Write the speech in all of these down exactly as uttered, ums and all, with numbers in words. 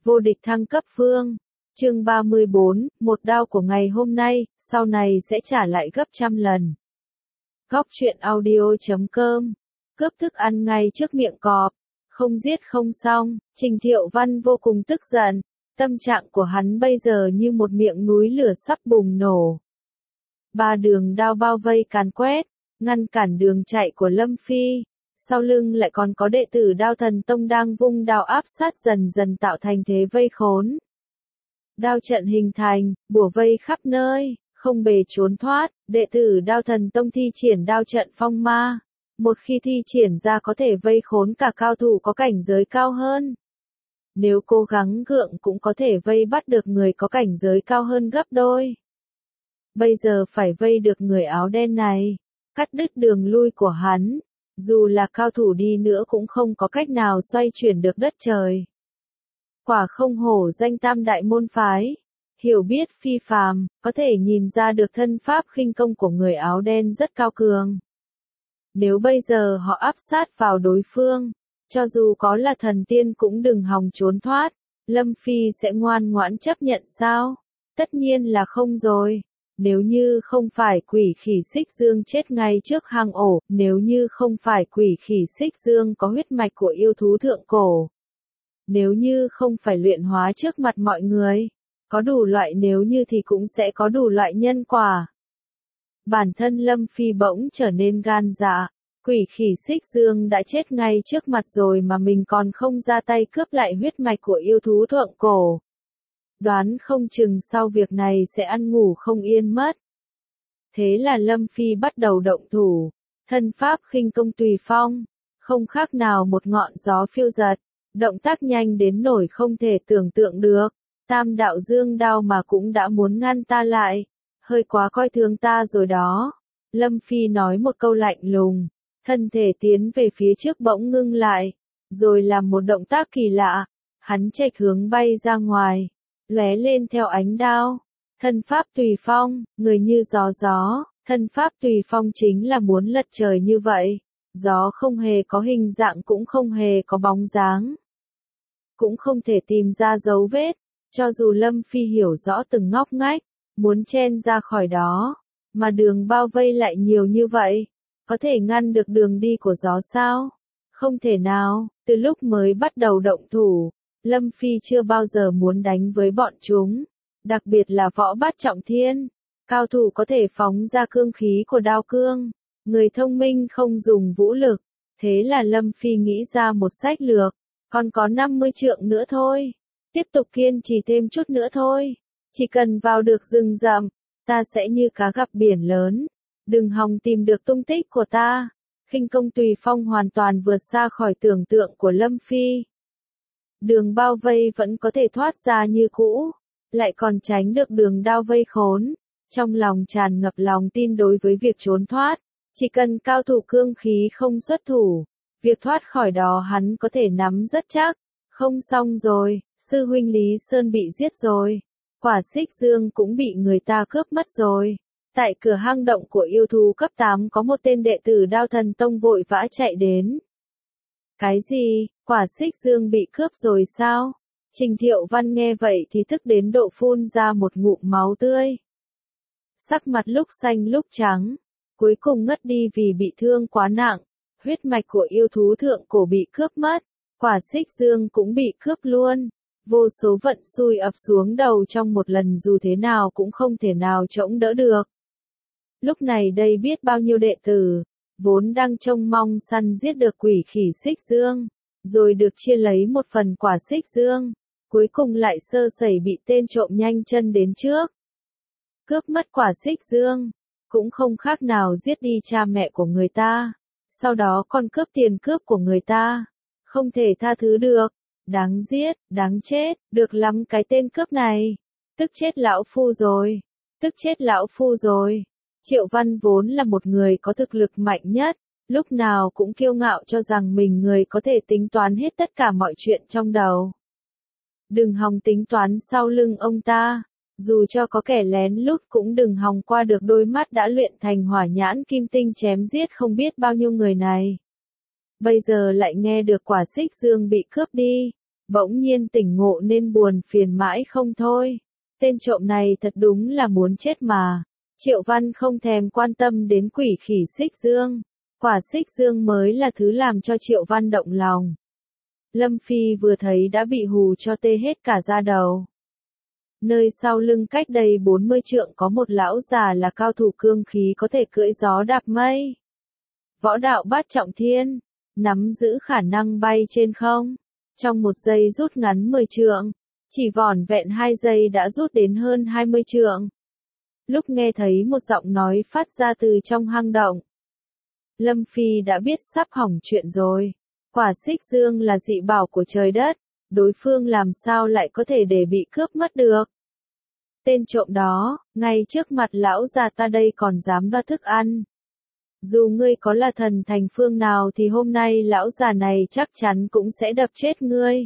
Vô địch thăng cấp vương. Chương ba mươi bốn, một đao của ngày hôm nay, sau này sẽ trả lại gấp trăm lần. Góc truyện audio chấm com. Cướp thức ăn ngay trước miệng cọp. Không giết không xong, Trình Thiệu Văn vô cùng tức giận. Tâm trạng của hắn bây giờ như một miệng núi lửa sắp bùng nổ. Ba đường đao bao vây càn quét, ngăn cản đường chạy của Lâm Phi. Sau lưng lại còn có đệ tử Đao Thần Tông đang vung đao áp sát dần dần tạo thành thế vây khốn. Đao trận hình thành, bủa vây khắp nơi, không bề trốn thoát, đệ tử Đao Thần Tông thi triển đao trận phong ma. Một khi thi triển ra có thể vây khốn cả cao thủ có cảnh giới cao hơn. Nếu cố gắng gượng cũng có thể vây bắt được người có cảnh giới cao hơn gấp đôi. Bây giờ phải vây được người áo đen này, cắt đứt đường lui của hắn. Dù là cao thủ đi nữa cũng không có cách nào xoay chuyển được đất trời. Quả không hổ danh tam đại môn phái, hiểu biết phi phàm, có thể nhìn ra được thân pháp khinh công của người áo đen rất cao cường. Nếu bây giờ họ áp sát vào đối phương, cho dù có là thần tiên cũng đừng hòng trốn thoát, Lâm Phi sẽ ngoan ngoãn chấp nhận sao? Tất nhiên là không rồi. Nếu như không phải quỷ khỉ xích dương chết ngay trước hang ổ, nếu như không phải quỷ khỉ xích dương có huyết mạch của yêu thú thượng cổ, nếu như không phải luyện hóa trước mặt mọi người, có đủ loại nếu như thì cũng sẽ có đủ loại nhân quả. Bản thân Lâm Phi bỗng trở nên gan dạ, quỷ khỉ xích dương đã chết ngay trước mặt rồi mà mình còn không ra tay cướp lại huyết mạch của yêu thú thượng cổ. Đoán không chừng sau việc này sẽ ăn ngủ không yên mất. Thế là Lâm Phi bắt đầu động thủ, thân pháp khinh công tùy phong, không khác nào một ngọn gió phiêu giật, động tác nhanh đến nỗi không thể tưởng tượng được. Tam đạo dương đao mà cũng đã muốn ngăn ta lại, hơi quá coi thường ta rồi đó. Lâm Phi nói một câu lạnh lùng, thân thể tiến về phía trước bỗng ngưng lại, rồi làm một động tác kỳ lạ, hắn chệch hướng bay ra ngoài. Lóe lên theo ánh đao, thân pháp tùy phong, người như gió gió, thân pháp tùy phong chính là muốn lật trời như vậy, gió không hề có hình dạng cũng không hề có bóng dáng, cũng không thể tìm ra dấu vết, cho dù Lâm Phi hiểu rõ từng ngóc ngách, muốn chen ra khỏi đó, mà đường bao vây lại nhiều như vậy, có thể ngăn được đường đi của gió sao? Không thể nào, từ lúc mới bắt đầu động thủ. Lâm Phi chưa bao giờ muốn đánh với bọn chúng, đặc biệt là võ bát trọng thiên, cao thủ có thể phóng ra cương khí của đao cương, người thông minh không dùng vũ lực, thế là Lâm Phi nghĩ ra một sách lược, còn có năm mươi trượng nữa thôi, tiếp tục kiên trì thêm chút nữa thôi, chỉ cần vào được rừng rậm, ta sẽ như cá gặp biển lớn, đừng hòng tìm được tung tích của ta. Khinh công tùy phong hoàn toàn vượt xa khỏi tưởng tượng của Lâm Phi. Đường bao vây vẫn có thể thoát ra như cũ, lại còn tránh được đường đao vây khốn. Trong lòng tràn ngập lòng tin đối với việc trốn thoát, chỉ cần cao thủ cương khí không xuất thủ, việc thoát khỏi đó hắn có thể nắm rất chắc. Không xong rồi, sư huynh Lý Sơn bị giết rồi, quả xích dương cũng bị người ta cướp mất rồi. Tại cửa hang động của yêu thú cấp tám có một tên đệ tử Đao Thần Tông vội vã chạy đến. Cái gì, quả xích dương bị cướp rồi sao? Trình Thiệu Văn nghe vậy thì tức đến độ phun ra một ngụm máu tươi. Sắc mặt lúc xanh lúc trắng, cuối cùng ngất đi vì bị thương quá nặng, huyết mạch của yêu thú thượng cổ bị cướp mất, quả xích dương cũng bị cướp luôn. Vô số vận xui ập xuống đầu trong một lần dù thế nào cũng không thể nào chống đỡ được. Lúc này đây biết bao nhiêu đệ tử, vốn đang trông mong săn giết được quỷ khỉ xích dương, rồi được chia lấy một phần quả xích dương, cuối cùng lại sơ sẩy bị tên trộm nhanh chân đến trước. Cướp mất quả xích dương, cũng không khác nào giết đi cha mẹ của người ta, sau đó còn cướp tiền cướp của người ta, không thể tha thứ được, đáng giết, đáng chết, được lắm cái tên cướp này, tức chết lão phu rồi, tức chết lão phu rồi. Triệu Văn vốn là một người có thực lực mạnh nhất, lúc nào cũng kiêu ngạo cho rằng mình người có thể tính toán hết tất cả mọi chuyện trong đầu. Đừng hòng tính toán sau lưng ông ta, dù cho có kẻ lén lút cũng đừng hòng qua được đôi mắt đã luyện thành hỏa nhãn kim tinh chém giết không biết bao nhiêu người này. Bây giờ lại nghe được quả xích dương bị cướp đi, bỗng nhiên tỉnh ngộ nên buồn phiền mãi không thôi. Tên trộm này thật đúng là muốn chết mà. Triệu Văn không thèm quan tâm đến quỷ khỉ Xích Dương. Quả Xích Dương mới là thứ làm cho Triệu Văn động lòng. Lâm Phi vừa thấy đã bị hù cho tê hết cả da đầu. Nơi sau lưng cách đây bốn mươi trượng có một lão già là cao thủ cương khí có thể cưỡi gió đạp mây. Võ đạo bát trọng thiên, nắm giữ khả năng bay trên không. Trong một giây rút ngắn mười trượng, chỉ vỏn vẹn hai giây đã rút đến hơn hai mươi trượng. Lúc nghe thấy một giọng nói phát ra từ trong hang động, Lâm Phi đã biết sắp hỏng chuyện rồi. Quả Xích Dương là dị bảo của trời đất, đối phương làm sao lại có thể để bị cướp mất được. Tên trộm đó, ngay trước mặt lão già ta đây còn dám đoạt thức ăn. Dù ngươi có là thần thành phương nào thì hôm nay lão già này chắc chắn cũng sẽ đập chết ngươi.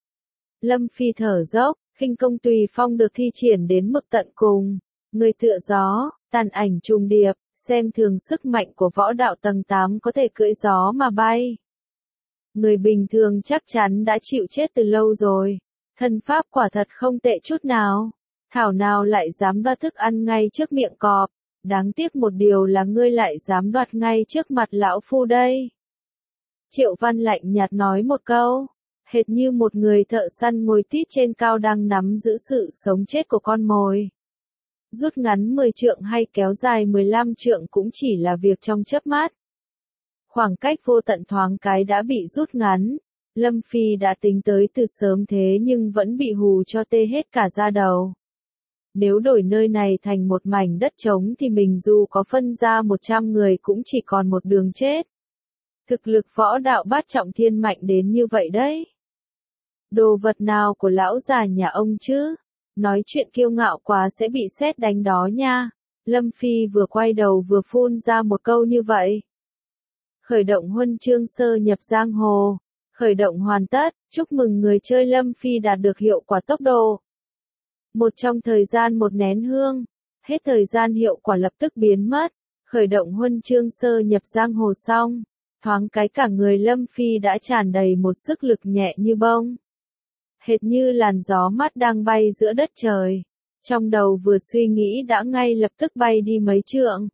Lâm Phi thở dốc, khinh công tùy phong được thi triển đến mức tận cùng. Người tựa gió, tàn ảnh trùng điệp, xem thường sức mạnh của võ đạo tầng tám có thể cưỡi gió mà bay. Người bình thường chắc chắn đã chịu chết từ lâu rồi. Thân pháp quả thật không tệ chút nào. Thảo nào lại dám đoạt thức ăn ngay trước miệng cọp. Đáng tiếc một điều là ngươi lại dám đoạt ngay trước mặt lão phu đây. Triệu Văn lạnh nhạt nói một câu, hệt như một người thợ săn ngồi tít trên cao đang nắm giữ sự sống chết của con mồi. Rút ngắn mười trượng hay kéo dài mười lăm trượng cũng chỉ là việc trong chớp mắt. Khoảng cách vô tận thoáng cái đã bị rút ngắn. Lâm Phi đã tính tới từ sớm thế nhưng vẫn bị hù cho tê hết cả da đầu. Nếu đổi nơi này thành một mảnh đất trống thì mình dù có phân ra một trăm người cũng chỉ còn một đường chết. Thực lực võ đạo bát trọng thiên mạnh đến như vậy đấy. Đồ vật nào của lão già nhà ông chứ? Nói chuyện kiêu ngạo quá sẽ bị sét đánh đó nha. Lâm Phi vừa quay đầu vừa phun ra một câu như vậy. Khởi động huân chương sơ nhập giang hồ. Khởi động hoàn tất, chúc mừng người chơi Lâm Phi đạt được hiệu quả tốc độ. Một trong thời gian một nén hương, hết thời gian hiệu quả lập tức biến mất. Khởi động huân chương sơ nhập giang hồ xong, thoáng cái cả người Lâm Phi đã tràn đầy một sức lực nhẹ như bông. Hệt như làn gió mát đang bay giữa đất trời. Trong đầu vừa suy nghĩ đã ngay lập tức bay đi mấy trượng.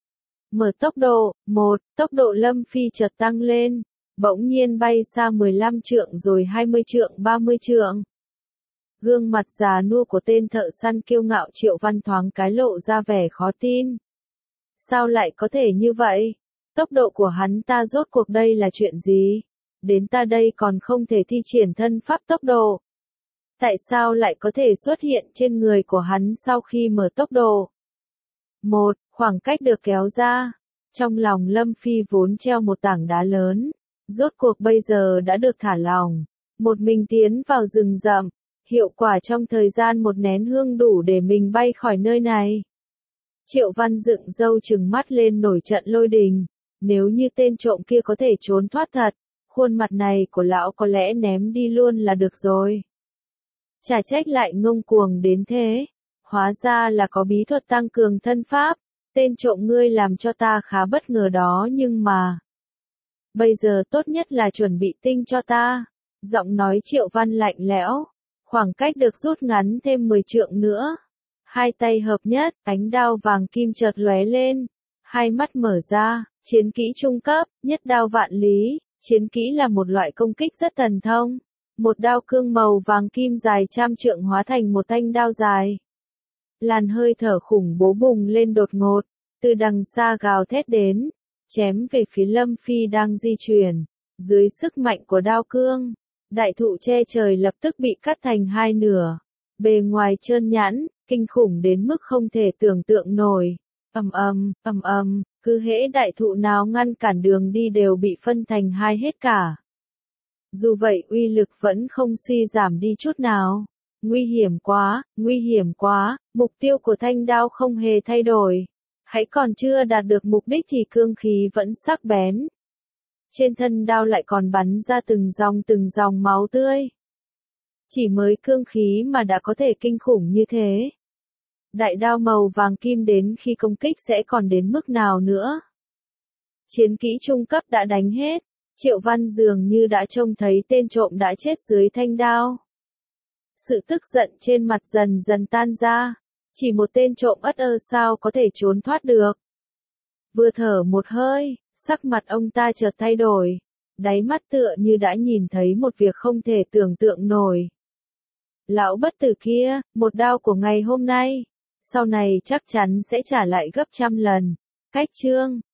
Mở tốc độ, một, tốc độ Lâm Phi chợt tăng lên, bỗng nhiên bay xa mười lăm trượng rồi hai mươi trượng ba mươi trượng. Gương mặt già nua của tên thợ săn kiêu ngạo Triệu Văn thoáng cái lộ ra vẻ khó tin. Sao lại có thể như vậy? Tốc độ của hắn ta rốt cuộc đây là chuyện gì? Đến ta đây còn không thể thi triển thân pháp tốc độ. Tại sao lại có thể xuất hiện trên người của hắn sau khi mở tốc độ? Một, khoảng cách được kéo ra. Trong lòng Lâm Phi vốn treo một tảng đá lớn. Rốt cuộc bây giờ đã được thả lỏng. Một mình tiến vào rừng rậm. Hiệu quả trong thời gian một nén hương đủ để mình bay khỏi nơi này. Triệu Văn dựng râu trừng mắt lên nổi trận lôi đình. Nếu như tên trộm kia có thể trốn thoát thật, khuôn mặt này của lão có lẽ ném đi luôn là được rồi. Chả trách lại ngông cuồng đến thế. Hóa ra là có bí thuật tăng cường thân pháp. Tên trộm ngươi làm cho ta khá bất ngờ đó nhưng mà. Bây giờ tốt nhất là chuẩn bị tinh cho ta. Giọng nói Triệu Văn lạnh lẽo. Khoảng cách được rút ngắn thêm mười trượng nữa. Hai tay hợp nhất, ánh đao vàng kim chợt lóe lên. Hai mắt mở ra, chiến kỹ trung cấp, nhất đao vạn lý. Chiến kỹ là một loại công kích rất thần thông. Một đao cương màu vàng kim dài trăm trượng hóa thành một thanh đao dài. Làn hơi thở khủng bố bùng lên đột ngột, từ đằng xa gào thét đến, chém về phía Lâm Phi đang di chuyển. Dưới sức mạnh của đao cương, đại thụ che trời lập tức bị cắt thành hai nửa. Bề ngoài trơn nhẵn, kinh khủng đến mức không thể tưởng tượng nổi. Ầm ầm, ầm ầm, cứ hễ đại thụ nào ngăn cản đường đi đều bị phân thành hai hết cả. Dù vậy uy lực vẫn không suy giảm đi chút nào. Nguy hiểm quá, nguy hiểm quá, mục tiêu của thanh đao không hề thay đổi. Hãy còn chưa đạt được mục đích thì cương khí vẫn sắc bén. Trên thân đao lại còn bắn ra từng dòng từng dòng máu tươi. Chỉ mới cương khí mà đã có thể kinh khủng như thế. Đại đao màu vàng kim đến khi công kích sẽ còn đến mức nào nữa? Chiến kỹ trung cấp đã đánh hết. Triệu Văn dường như đã trông thấy tên trộm đã chết dưới thanh đao. Sự tức giận trên mặt dần dần tan ra. Chỉ một tên trộm ất ơ sao có thể trốn thoát được. Vừa thở một hơi, sắc mặt ông ta chợt thay đổi. Đáy mắt tựa như đã nhìn thấy một việc không thể tưởng tượng nổi. Lão bất tử kia, một đao của ngày hôm nay, sau này chắc chắn sẽ trả lại gấp trăm lần. Cách chương